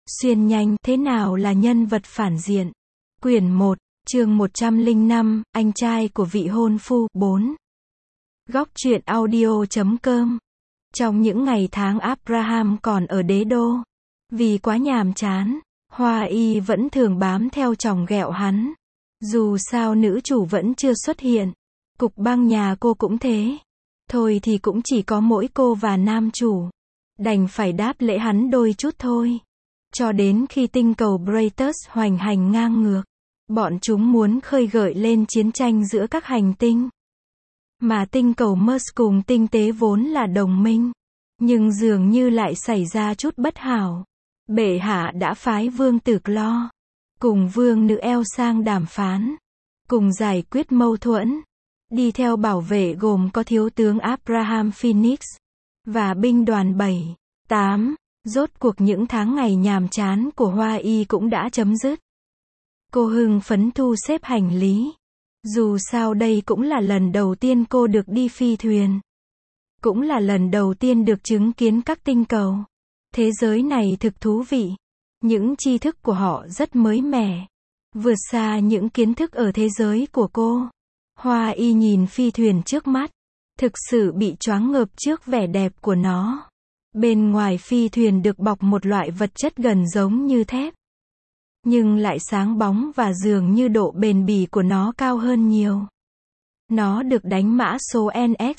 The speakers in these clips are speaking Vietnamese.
Xuyên nhanh, thế nào là nhân vật phản diện? Quyển 1, chương 105, anh trai của vị hôn phu, 4. Góc truyện audio.com. Trong những ngày tháng Abraham còn ở đế đô, vì quá nhàm chán, Hoa Y vẫn thường bám theo chòng ghẹo hắn. Dù sao nữ chủ vẫn chưa xuất hiện, cục băng nhà cô cũng thế. Thôi thì cũng chỉ có mỗi cô và nam chủ. Đành phải đáp lễ hắn đôi chút thôi. Cho đến khi tinh cầu Bratus hoành hành ngang ngược, bọn chúng muốn khơi gợi lên chiến tranh giữa các hành tinh. Mà tinh cầu Mars cùng tinh tế vốn là đồng minh, nhưng dường như lại xảy ra chút bất hảo. Bệ hạ đã phái vương tử Clo cùng vương nữ eo sang đàm phán, cùng giải quyết mâu thuẫn. Đi theo bảo vệ gồm có thiếu tướng Abraham Phoenix và binh đoàn 7, 8. Rốt cuộc những tháng ngày nhàm chán của Hoa Y cũng đã chấm dứt. Cô hưng phấn thu xếp hành lý. Dù sao đây cũng là lần đầu tiên cô được đi phi thuyền. Cũng là lần đầu tiên được chứng kiến các tinh cầu. Thế giới này thực thú vị. Những tri thức của họ rất mới mẻ, vượt xa những kiến thức ở thế giới của cô. Hoa Y nhìn phi thuyền trước mắt, thực sự bị choáng ngợp trước vẻ đẹp của nó. Bên ngoài phi thuyền được bọc một loại vật chất gần giống như thép, nhưng lại sáng bóng và dường như độ bền bỉ của nó cao hơn nhiều. Nó được đánh mã số NX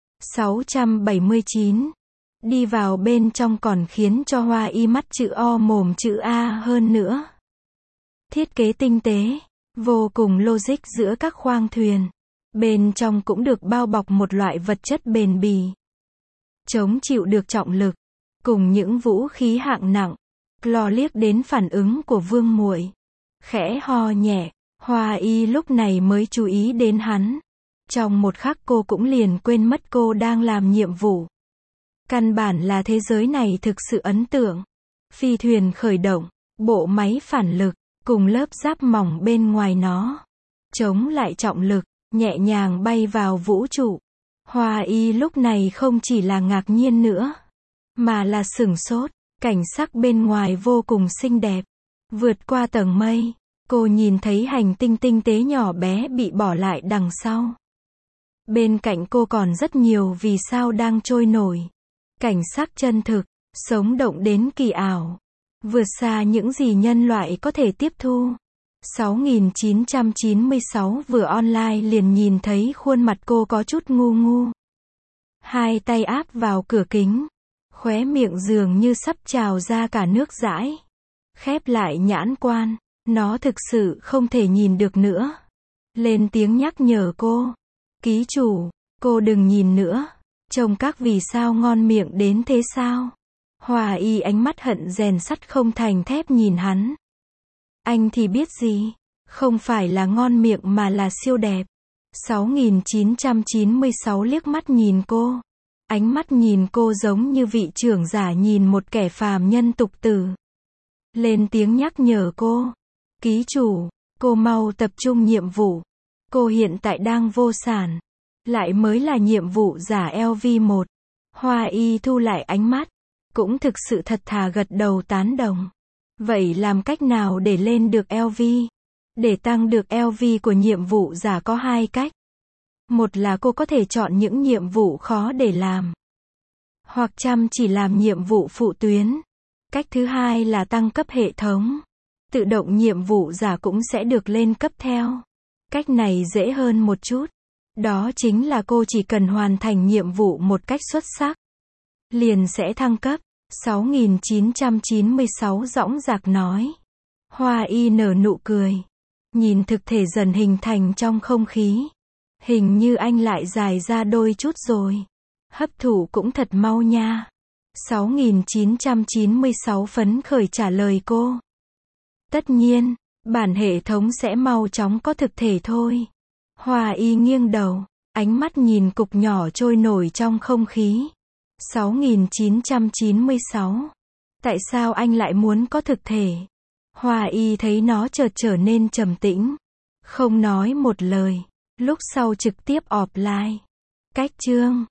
679. Đi vào bên trong còn khiến cho Hoa Y mắt chữ O mồm chữ A hơn nữa. Thiết kế tinh tế, vô cùng logic giữa các khoang thuyền. Bên trong cũng được bao bọc một loại vật chất bền bỉ, chống chịu được trọng lực, cùng những vũ khí hạng nặng. Clo liếc đến phản ứng của vương muội, khẽ ho nhẹ. Hoa Y lúc này mới chú ý đến hắn. Trong một khắc cô cũng liền quên mất cô đang làm nhiệm vụ. Căn bản là thế giới này thực sự ấn tượng. Phi thuyền khởi động, bộ máy phản lực, cùng lớp giáp mỏng bên ngoài nó, chống lại trọng lực, nhẹ nhàng bay vào vũ trụ. Hoa Y lúc này không chỉ là ngạc nhiên nữa, mà là sửng sốt. Cảnh sắc bên ngoài vô cùng xinh đẹp. Vượt qua tầng mây, cô nhìn thấy hành tinh tinh tế nhỏ bé bị bỏ lại đằng sau. Bên cạnh cô còn rất nhiều vì sao đang trôi nổi. Cảnh sắc chân thực, sống động đến kỳ ảo, vượt xa những gì nhân loại có thể tiếp thu. 6996 vừa online liền nhìn thấy khuôn mặt cô có chút ngu ngu. Hai tay áp vào cửa kính, khóe miệng dường như sắp trào ra cả nước dãi. Khép lại nhãn quan, nó thực sự không thể nhìn được nữa. Lên tiếng nhắc nhở cô. Ký chủ, cô đừng nhìn nữa. Trông các vì sao ngon miệng đến thế sao? Hoa Y ánh mắt hận rèn sắt không thành thép nhìn hắn. Anh thì biết gì? Không phải là ngon miệng mà là siêu đẹp. 6996 liếc mắt nhìn cô. Ánh mắt nhìn cô giống như vị trưởng giả nhìn một kẻ phàm nhân tục tử. Lên tiếng nhắc nhở cô. Ký chủ, cô mau tập trung nhiệm vụ. Cô hiện tại đang vô sản. Lại mới là nhiệm vụ giả LV1. Hoa Y thu lại ánh mắt. Cũng thực sự thật thà gật đầu tán đồng. Vậy làm cách nào để lên được LV? Để tăng được LV của nhiệm vụ giả có hai cách. Một là cô có thể chọn những nhiệm vụ khó để làm, hoặc chăm chỉ làm nhiệm vụ phụ tuyến. Cách thứ hai là tăng cấp hệ thống. Tự động nhiệm vụ giả cũng sẽ được lên cấp theo. Cách này dễ hơn một chút. Đó chính là cô chỉ cần hoàn thành nhiệm vụ một cách xuất sắc, liền sẽ thăng cấp. 6996 dõng dạc nói. Hoa Y nở nụ cười. Nhìn thực thể dần hình thành trong không khí. Hình như anh lại dài ra đôi chút rồi. Hấp thụ cũng thật mau nha. 6996 phấn khởi trả lời cô. Tất nhiên, bản hệ thống sẽ mau chóng có thực thể thôi. Hoa Y nghiêng đầu, ánh mắt nhìn cục nhỏ trôi nổi trong không khí. 6996. Tại sao anh lại muốn có thực thể? Hoa Y thấy nó chợt trở nên trầm tĩnh, không nói một lời. Lúc sau trực tiếp offline. Cách chương